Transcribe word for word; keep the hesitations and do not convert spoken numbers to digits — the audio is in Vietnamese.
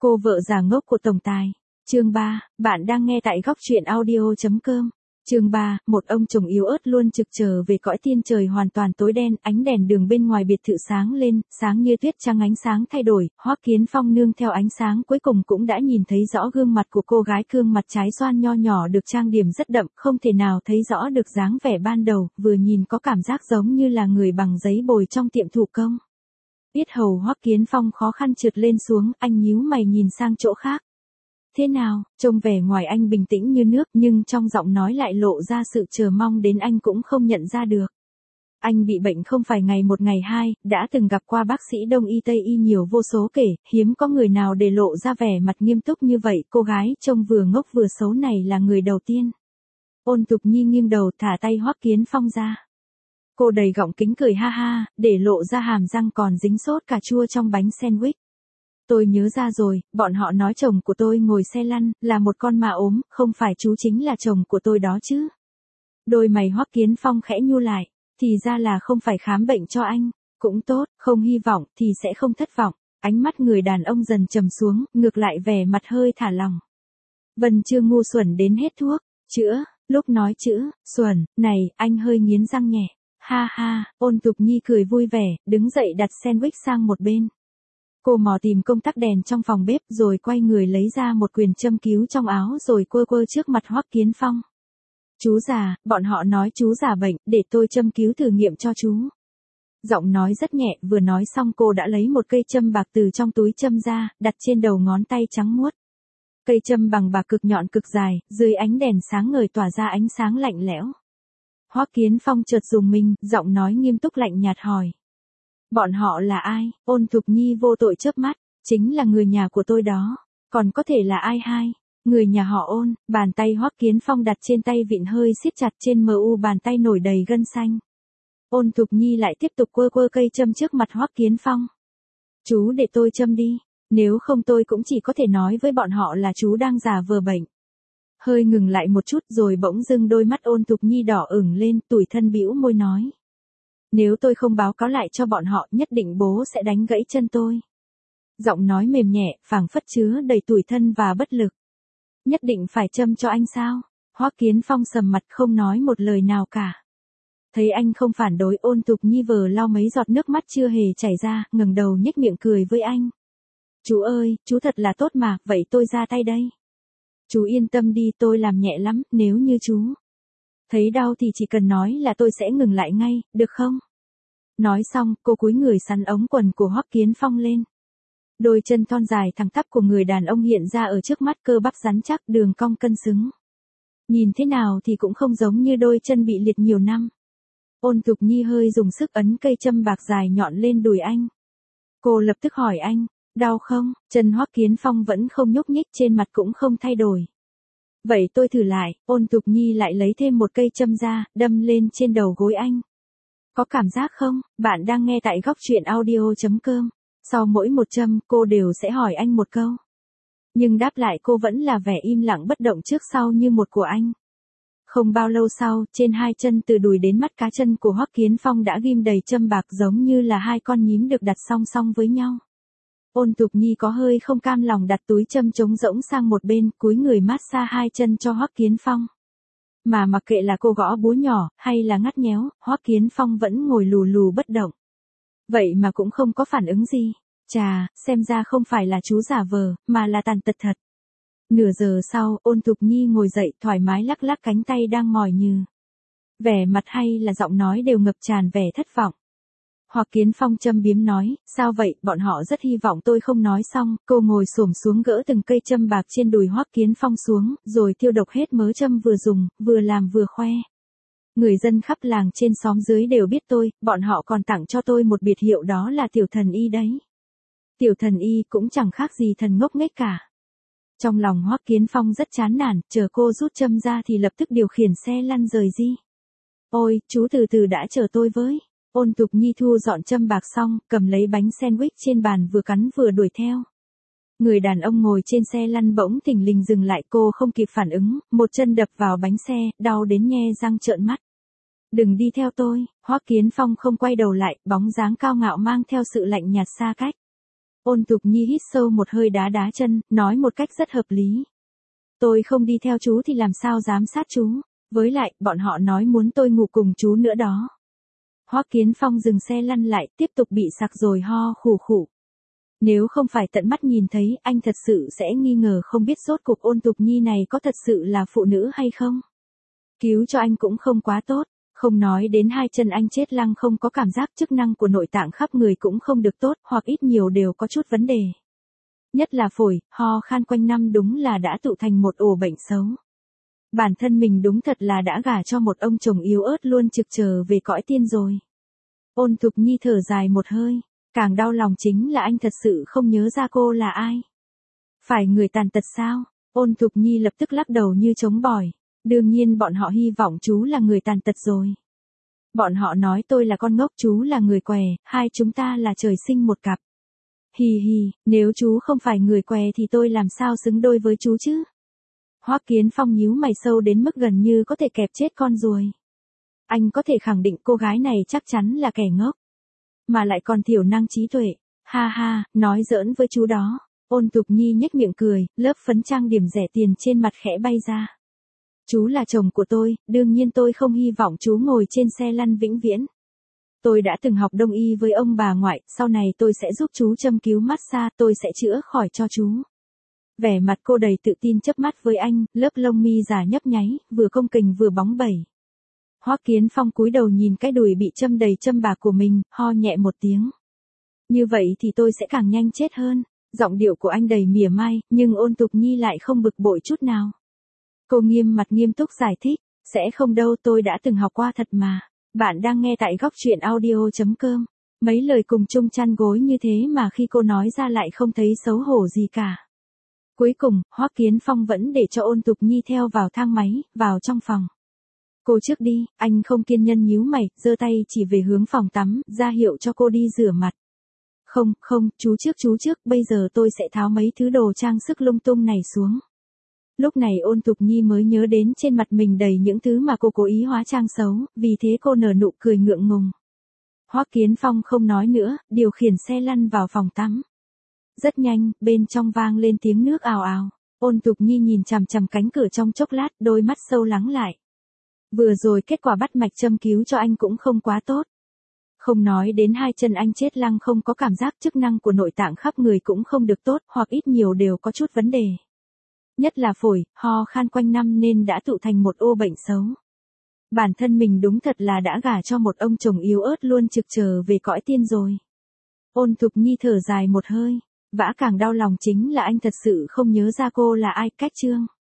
Cô vợ già ngốc của tổng tài. Chương ba, bạn đang nghe tại góc truyện audio chấm com. Chương ba, một ông chồng yếu ớt luôn trực chờ về cõi tiên trời hoàn toàn tối đen, ánh đèn đường bên ngoài biệt thự sáng lên, sáng như tuyết trắng ánh sáng thay đổi, Hoắc Kiến Phong nương theo ánh sáng cuối cùng cũng đã nhìn thấy rõ gương mặt của cô gái cương mặt trái xoan nho nhỏ được trang điểm rất đậm, không thể nào thấy rõ được dáng vẻ ban đầu, vừa nhìn có cảm giác giống như là người bằng giấy bồi trong tiệm thủ công. Yết hầu Hoắc Kiến Phong khó khăn trượt lên xuống, anh nhíu mày nhìn sang chỗ khác. Thế nào, trông vẻ ngoài anh bình tĩnh như nước nhưng trong giọng nói lại lộ ra sự chờ mong đến anh cũng không nhận ra được. Anh bị bệnh không phải ngày một ngày hai, đã từng gặp qua bác sĩ Đông y Tây y nhiều vô số kể, hiếm có người nào để lộ ra vẻ mặt nghiêm túc như vậy, cô gái trông vừa ngốc vừa xấu này là người đầu tiên. Ôn Tục Nhi nghiêng đầu thả tay Hoắc Kiến Phong ra. Cô đầy gọng kính cười ha ha, để lộ ra hàm răng còn dính sốt cà chua trong bánh sandwich. Tôi nhớ ra rồi, bọn họ nói chồng của tôi ngồi xe lăn, là một con ma ốm, không phải chú chính là chồng của tôi đó chứ. Đôi mày Hoắc Kiến Phong khẽ nhu lại, thì ra là không phải khám bệnh cho anh, cũng tốt, không hy vọng thì sẽ không thất vọng. Ánh mắt người đàn ông dần trầm xuống, ngược lại vẻ mặt hơi thả lỏng. Vân chưa ngu xuẩn đến hết thuốc, chữa, lúc nói chữ, xuẩn, này, anh hơi nghiến răng nhẹ. Ha ha, Ôn Tục Nhi cười vui vẻ, đứng dậy đặt sandwich sang một bên. Cô mò tìm công tắc đèn trong phòng bếp rồi quay người lấy ra một quyền châm cứu trong áo rồi quơ quơ trước mặt Hoắc Kiến Phong. Chú già, bọn họ nói chú già bệnh, để tôi châm cứu thử nghiệm cho chú. Giọng nói rất nhẹ, vừa nói xong cô đã lấy một cây châm bạc từ trong túi châm ra, đặt trên đầu ngón tay trắng muốt. Cây châm bằng bạc cực nhọn cực dài, dưới ánh đèn sáng ngời tỏa ra ánh sáng lạnh lẽo. Hoắc Kiến Phong chợt rùng mình, giọng nói nghiêm túc lạnh nhạt hỏi. Bọn họ là ai? Ôn Thục Nhi vô tội chớp mắt, chính là người nhà của tôi đó. Còn có thể là ai hai? Người nhà họ Ôn. Bàn tay Hoắc Kiến Phong đặt trên tay vịn hơi siết chặt, trên mờ u bàn tay nổi đầy gân xanh. Ôn Thục Nhi lại tiếp tục quơ quơ cây châm trước mặt Hoắc Kiến Phong. Chú để tôi châm đi, nếu không tôi cũng chỉ có thể nói với bọn họ là chú đang giả vờ bệnh. Hơi ngừng lại một chút rồi bỗng dưng đôi mắt Ôn Thục Nhi đỏ ửng lên, tủi thân bĩu môi nói. Nếu tôi không báo cáo lại cho bọn họ, nhất định bố sẽ đánh gãy chân tôi. Giọng nói mềm nhẹ, phảng phất chứa đầy tủi thân và bất lực. Nhất định phải châm cho anh sao? Hoắc Kiến Phong sầm mặt không nói một lời nào cả. Thấy anh không phản đối, Ôn Thục Nhi vờ lau mấy giọt nước mắt chưa hề chảy ra, ngẩng đầu nhếch miệng cười với anh. Chú ơi, chú thật là tốt mà, vậy tôi ra tay đây. Chú yên tâm đi, tôi làm nhẹ lắm, nếu như chú thấy đau thì chỉ cần nói là tôi sẽ ngừng lại ngay, được không? Nói xong, cô cúi người sắn ống quần của Hoắc Kiến Phong lên. Đôi chân thon dài thẳng tắp của người đàn ông hiện ra ở trước mắt, cơ bắp rắn chắc, đường cong cân xứng. Nhìn thế nào thì cũng không giống như đôi chân bị liệt nhiều năm. Ôn Thục Nhi hơi dùng sức ấn cây châm bạc dài nhọn lên đùi anh. Cô lập tức hỏi anh, đau không? Chân Hoắc Kiến Phong vẫn không nhúc nhích, trên mặt cũng không thay đổi. Vậy tôi thử lại. Ôn Thục Nhi lại lấy thêm một cây châm ra, đâm lên trên đầu gối anh. Có cảm giác không? Bạn đang nghe tại góc truyện audio chấm com. Sau mỗi một châm, cô đều sẽ hỏi anh một câu. Nhưng đáp lại cô vẫn là vẻ im lặng bất động trước sau như một của anh. Không bao lâu sau, trên hai chân từ đùi đến mắt cá chân của Hoắc Kiến Phong đã ghim đầy châm bạc giống như là hai con nhím được đặt song song với nhau. Ôn Thục Nhi có hơi không cam lòng đặt túi châm trống rỗng sang một bên, cúi người mát xa hai chân cho Hoắc Kiến Phong. Mà mặc kệ là cô gõ búa nhỏ, hay là ngắt nhéo, Hoắc Kiến Phong vẫn ngồi lù lù bất động. Vậy mà cũng không có phản ứng gì. Chà, xem ra không phải là chú giả vờ, mà là tàn tật thật. Nửa giờ sau, Ôn Thục Nhi ngồi dậy thoải mái lắc lắc cánh tay đang mỏi nhừ. Vẻ mặt hay là giọng nói đều ngập tràn vẻ thất vọng. Hoắc Kiến Phong châm biếm nói, sao vậy, bọn họ rất hy vọng tôi không nói xong, cô ngồi xổm xuống gỡ từng cây châm bạc trên đùi Hoắc Kiến Phong xuống, rồi tiêu độc hết mớ châm vừa dùng, vừa làm vừa khoe. Người dân khắp làng trên xóm dưới đều biết tôi, bọn họ còn tặng cho tôi một biệt hiệu đó là tiểu thần y đấy. Tiểu thần y cũng chẳng khác gì thần ngốc nghếch cả. Trong lòng Hoắc Kiến Phong rất chán nản, chờ cô rút châm ra thì lập tức điều khiển xe lăn rời đi. Ôi, chú từ từ đã chờ tôi với. Ôn Thục Nhi thu dọn châm bạc xong, cầm lấy bánh sandwich trên bàn vừa cắn vừa đuổi theo. Người đàn ông ngồi trên xe lăn bỗng thình lình dừng lại, cô không kịp phản ứng, một chân đập vào bánh xe, đau đến nhe răng trợn mắt. Đừng đi theo tôi. Hoắc Kiến Phong không quay đầu lại, bóng dáng cao ngạo mang theo sự lạnh nhạt xa cách. Ôn Tục Nhi hít sâu một hơi đá đá chân, nói một cách rất hợp lý. Tôi không đi theo chú thì làm sao giám sát chú, với lại, bọn họ nói muốn tôi ngủ cùng chú nữa đó. Hoắc Kiến Phong dừng xe lăn lại, tiếp tục bị sặc rồi ho khủ khủ. Nếu không phải tận mắt nhìn thấy, anh thật sự sẽ nghi ngờ không biết rốt cuộc Ôn Tục Nhi này có thật sự là phụ nữ hay không. Cứu cho anh cũng không quá tốt, không nói đến hai chân anh chết lăng không có cảm giác, chức năng của nội tạng khắp người cũng không được tốt, hoặc ít nhiều đều có chút vấn đề. Nhất là phổi, ho khan quanh năm đúng là đã tụ thành một ổ bệnh xấu. Bản thân mình đúng thật là đã gả cho một ông chồng yếu ớt luôn trực chờ về cõi tiên rồi. Ôn Tục Nhi thở dài một hơi, càng đau lòng chính là anh thật sự không nhớ ra cô là ai. Phải người tàn tật sao? Ôn Tục Nhi lập tức lắc đầu như trống bỏi. Đương nhiên bọn họ hy vọng chú là người tàn tật rồi. Bọn họ nói tôi là con ngốc, chú là người què, hai chúng ta là trời sinh một cặp. Hì hì, nếu chú không phải người què thì tôi làm sao xứng đôi với chú chứ? Hoắc Kiến Phong nhíu mày sâu đến mức gần như có thể kẹp chết con ruồi. Anh có thể khẳng định cô gái này chắc chắn là kẻ ngốc. Mà lại còn thiểu năng trí tuệ. Ha ha, nói giỡn với chú đó. Ôn Tục Nhi nhếch miệng cười, lớp phấn trang điểm rẻ tiền trên mặt khẽ bay ra. Chú là chồng của tôi, đương nhiên tôi không hy vọng chú ngồi trên xe lăn vĩnh viễn. Tôi đã từng học đông y với ông bà ngoại, sau này tôi sẽ giúp chú châm cứu massage, tôi sẽ chữa khỏi cho chú. Vẻ mặt cô đầy tự tin chớp mắt với anh, lớp lông mi giả nhấp nháy, vừa công kềnh vừa bóng bẩy. Hoắc Kiến Phong cúi đầu nhìn cái đùi bị châm đầy châm bạc của mình, ho nhẹ một tiếng. Như vậy thì tôi sẽ càng nhanh chết hơn. Giọng điệu của anh đầy mỉa mai, nhưng Ôn Tục Nhi lại không bực bội chút nào. Cô nghiêm mặt nghiêm túc giải thích, sẽ không đâu, tôi đã từng học qua thật mà. Bạn đang nghe tại góc truyện audio chấm com. Mấy lời cùng chung chăn gối như thế mà khi cô nói ra lại không thấy xấu hổ gì cả. Cuối cùng, Hoắc Kiến Phong vẫn để cho Ôn Tục Nhi theo vào thang máy, vào trong phòng. Cô trước đi, anh không kiên nhẫn nhíu mày, giơ tay chỉ về hướng phòng tắm, ra hiệu cho cô đi rửa mặt. Không, không, chú trước chú trước, bây giờ tôi sẽ tháo mấy thứ đồ trang sức lung tung này xuống. Lúc này Ôn Tục Nhi mới nhớ đến trên mặt mình đầy những thứ mà cô cố ý hóa trang xấu, vì thế cô nở nụ cười ngượng ngùng. Hoắc Kiến Phong không nói nữa, điều khiển xe lăn vào phòng tắm. Rất nhanh, bên trong vang lên tiếng nước ào ào. Ôn Tục Nhi nhìn chằm chằm cánh cửa trong chốc lát, đôi mắt sâu lắng lại. Vừa rồi kết quả bắt mạch châm cứu cho anh cũng không quá tốt. Không nói đến hai chân anh chết lăng không có cảm giác, chức năng của nội tạng khắp người cũng không được tốt, hoặc ít nhiều đều có chút vấn đề. Nhất là phổi, ho khan quanh năm nên đã tụ thành một ô bệnh xấu. Bản thân mình đúng thật là đã gả cho một ông chồng yếu ớt luôn trực chờ về cõi tiên rồi. Ôn Tục Nhi thở dài một hơi, vả càng đau lòng chính là anh thật sự không nhớ ra cô là ai. Cách chương